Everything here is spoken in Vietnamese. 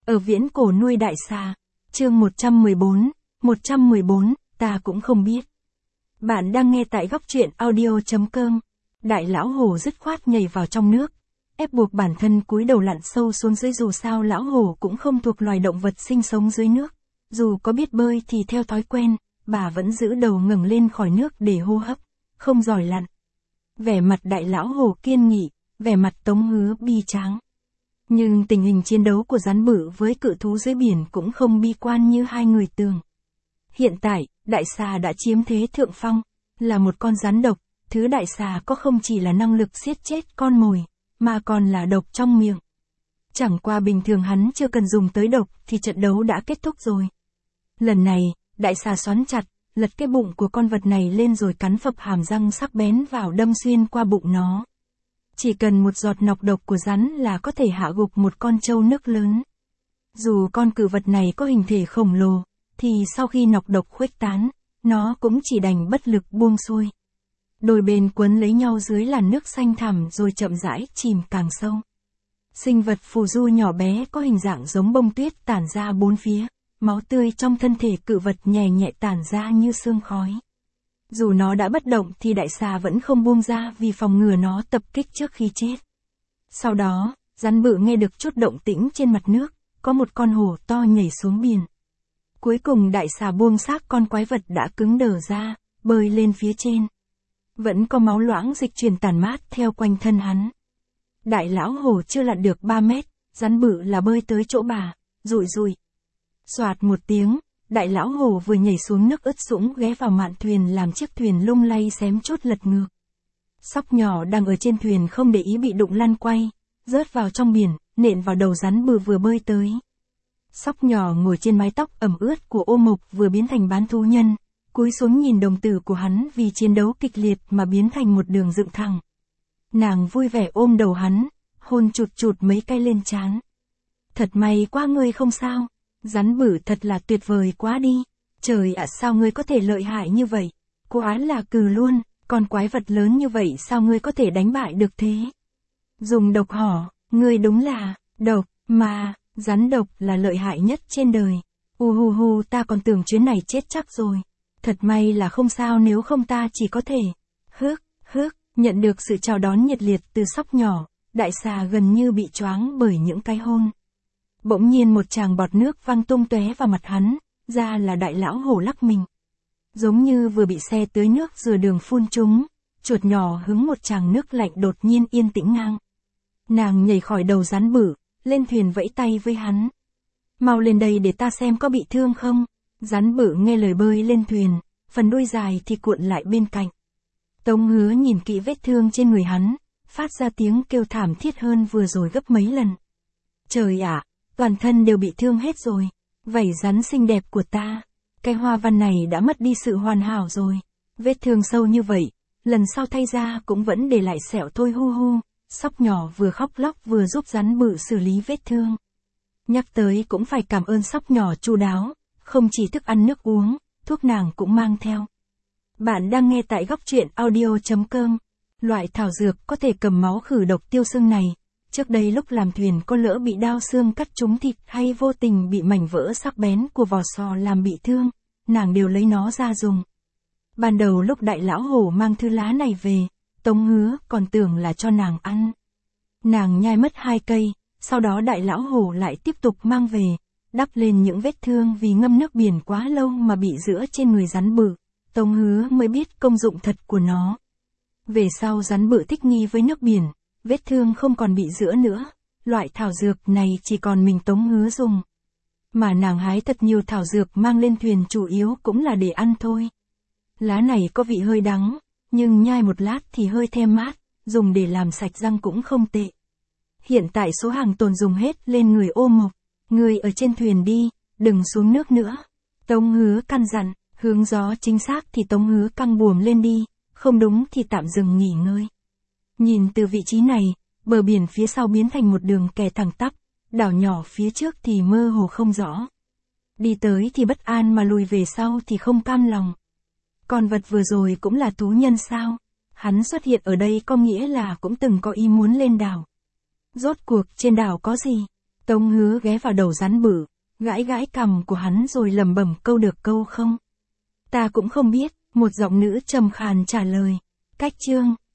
Ở viễn cổ nuôi đại xà. Chương 114, ta cũng không biết. Bạn đang nghe tại góc truyện audio.com. Đại lão hổ dứt khoát nhảy vào trong nước, ép buộc bản thân cúi đầu lặn sâu xuống dưới, dù sao lão hổ cũng không thuộc loài động vật sinh sống dưới nước. Dù có biết bơi thì theo thói quen, bà vẫn giữ đầu ngẩng lên khỏi nước để hô hấp, không giỏi lặn. Vẻ mặt đại lão hổ kiên nghị, vẻ mặt Tống Hứa bi tráng. Nhưng tình hình chiến đấu của rắn bự với cự thú dưới biển cũng không bi quan như hai người tưởng. Hiện tại, đại xà đã chiếm thế thượng phong, là một con rắn độc, thứ đại xà có không chỉ là năng lực giết chết con mồi, mà còn là độc trong miệng. Chẳng qua bình thường hắn chưa cần dùng tới độc thì trận đấu đã kết thúc rồi. Lần này, đại xà xoắn chặt, lật cái bụng của con vật này lên rồi cắn phập hàm răng sắc bén vào đâm xuyên qua bụng nó. Chỉ cần một giọt nọc độc của rắn là có thể hạ gục một con trâu nước lớn. Dù con cự vật này có hình thể khổng lồ, thì sau khi nọc độc khuếch tán, nó cũng chỉ đành bất lực buông xuôi. Đôi bên quấn lấy nhau dưới làn nước xanh thẳm rồi chậm rãi chìm càng sâu. Sinh vật phù du nhỏ bé có hình dạng giống bông tuyết tản ra bốn phía, máu tươi trong thân thể cự vật nhẹ nhẹ tản ra như sương khói. Dù nó đã bất động thì đại xà vẫn không buông ra vì phòng ngừa nó tập kích trước khi chết. Sau đó, rắn bự nghe được chút động tĩnh trên mặt nước, có một con hổ to nhảy xuống biển. Cuối cùng đại xà buông xác con quái vật đã cứng đờ ra, bơi lên phía trên. Vẫn có máu loãng dịch truyền tản mát theo quanh thân hắn. Đại lão hổ chưa lặn được 3 mét, rắn bự là bơi tới chỗ bà, rụi rụi. Xoạt một tiếng, đại lão hổ vừa nhảy xuống nước ướt sũng ghé vào mạn thuyền làm chiếc thuyền lung lay xém chút lật ngược. Sóc nhỏ đang ở trên thuyền không để ý bị đụng lăn quay, rớt vào trong biển, nện vào đầu rắn bự vừa bơi tới. Sóc nhỏ ngồi trên mái tóc ẩm ướt của Ô Mộc vừa biến thành bán thú nhân, cúi xuống nhìn đồng tử của hắn vì chiến đấu kịch liệt mà biến thành một đường dựng thẳng. Nàng vui vẻ ôm đầu hắn, hôn chụt chụt mấy cái lên trán. Thật may quá, ngươi không sao. Rắn bự thật là tuyệt vời quá đi. Trời ạ, sao ngươi có thể lợi hại như vậy? Quá là cừ luôn, con quái vật lớn như vậy sao ngươi có thể đánh bại được thế? Dùng độc hỏ, ngươi đúng là độc, mà rắn độc là lợi hại nhất trên đời. Ta còn tưởng chuyến này chết chắc rồi. Thật may là không sao, nếu không ta chỉ có thể. Nhận được sự chào đón nhiệt liệt từ sóc nhỏ, đại xà gần như bị choáng bởi những cái hôn. Bỗng nhiên một tràng bọt nước văng tung tóe vào mặt hắn, ra là đại lão hổ lắc mình. Giống như vừa bị xe tưới nước rửa đường phun trúng, chuột nhỏ hứng một tràng nước lạnh đột nhiên yên tĩnh ngang. Nàng nhảy khỏi đầu rắn bự, lên thuyền vẫy tay với hắn. Mau lên đây để ta xem có bị thương không. Rắn bự nghe lời bơi lên thuyền, phần đuôi dài thì cuộn lại bên cạnh. Tống Hứa nhìn kỹ vết thương trên người hắn, phát ra tiếng kêu thảm thiết hơn vừa rồi gấp mấy lần. Trời ạ, toàn thân đều bị thương hết rồi. Vảy rắn xinh đẹp của ta, cái hoa văn này đã mất đi sự hoàn hảo rồi. Vết thương sâu như vậy, lần sau thay ra cũng vẫn để lại sẹo thôi. Sóc nhỏ vừa khóc lóc vừa giúp rắn bự xử lý vết thương. Nhắc tới cũng phải cảm ơn sóc nhỏ chu đáo, không chỉ thức ăn nước uống, thuốc nàng cũng mang theo. Bạn đang nghe tại góc truyện audio.com. Loại thảo dược có thể cầm máu khử độc tiêu xương này, trước đây lúc làm thuyền có lỡ bị đao xương cắt trúng thịt hay vô tình bị mảnh vỡ sắc bén của vỏ sò làm bị thương, nàng đều lấy nó ra dùng. Ban đầu lúc đại lão hổ mang thư lá này về, Tống Hứa còn tưởng là cho nàng ăn. Nàng nhai mất 2 cây, sau đó đại lão hổ lại tiếp tục mang về, đắp lên những vết thương vì ngâm nước biển quá lâu mà bị rữa trên người rắn bự. Tống Hứa mới biết công dụng thật của nó. Về sau rắn bự thích nghi với nước biển, vết thương không còn bị rữa nữa, loại thảo dược này chỉ còn mình Tống Hứa dùng. Mà nàng hái thật nhiều thảo dược mang lên thuyền chủ yếu cũng là để ăn thôi. Lá này có vị hơi đắng, nhưng nhai một lát thì hơi thơm mát, dùng để làm sạch răng cũng không tệ. Hiện tại số hàng tồn dùng hết lên người Ô Mộc, người ở trên thuyền đi, đừng xuống nước nữa. Tống Hứa căn dặn, hướng gió chính xác thì Tống Hứa căng buồm lên đi, không đúng thì tạm dừng nghỉ ngơi. Nhìn từ vị trí này, bờ biển phía sau biến thành một đường kè thẳng tắp, đảo nhỏ phía trước thì mơ hồ không rõ. Đi tới thì bất an mà lùi về sau thì không cam lòng. Con vật vừa rồi cũng là thú nhân sao? Hắn xuất hiện ở đây có nghĩa là cũng từng có ý muốn lên đảo. Rốt cuộc trên đảo có gì? Tống Hứa ghé vào đầu rắn bự, gãi gãi cằm của hắn rồi lẩm bẩm câu được câu không. Ta cũng không biết, một giọng nữ trầm khàn trả lời. Cách chương